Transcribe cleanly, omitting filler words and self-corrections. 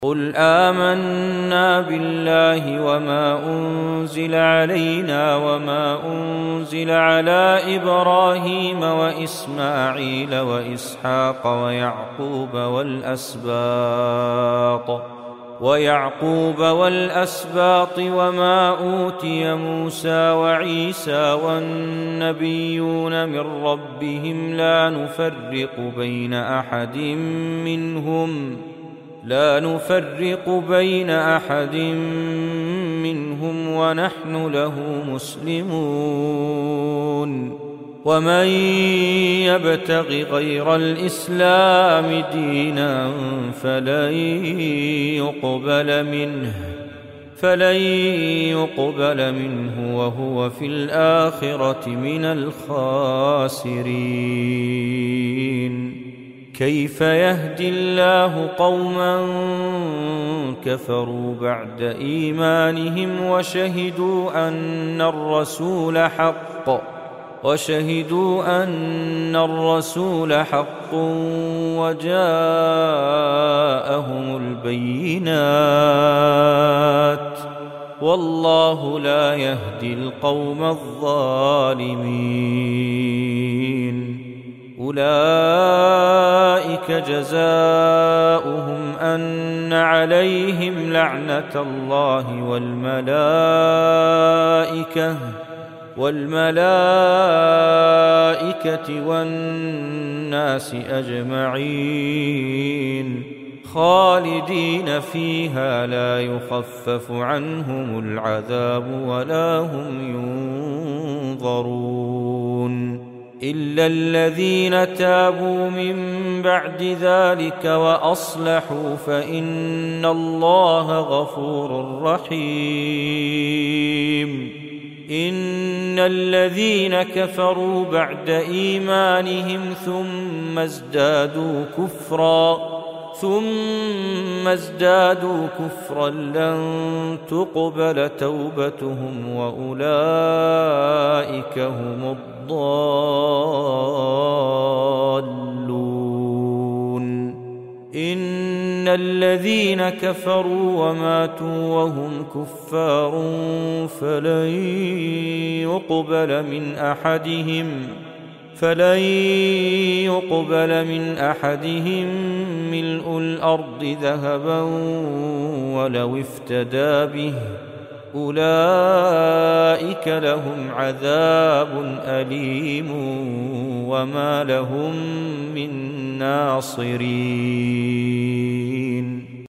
قل آمنا بالله وما أنزل علينا وما أنزل على إبراهيم وإسماعيل وإسحاق ويعقوب والأسباط وما أوتي موسى وعيسى والنبيون من ربهم لا نفرق بين أحد منهم ونحن له مسلمون ومن يبتغ غير الإسلام دينا فلن يقبل منه وهو في الآخرة من الخاسرين كيف يهدي الله قوما كفروا بعد إيمانهم وشهدوا أن الرسول حق وجاءهم البينات والله لا يهدي القوم الظالمين أولئك جزاؤهم أن عليهم لعنة الله والملائكة والناس أجمعين خالدين فيها لا يخفف عنهم العذاب ولا هم ينظرون إلا الذين تابوا من بعد ذلك وأصلحوا فإن الله غفور رحيم إن الذين كفروا بعد إيمانهم ثم ازدادوا كفرا لن تقبل توبتهم وأولئك هم الضالون إن الذين كفروا وماتوا وهم كفار فلن يقبل من أحدهم ملء الأرض ذهبا ولو افتدى به أولئك لهم عذاب أليم وما لهم من ناصرين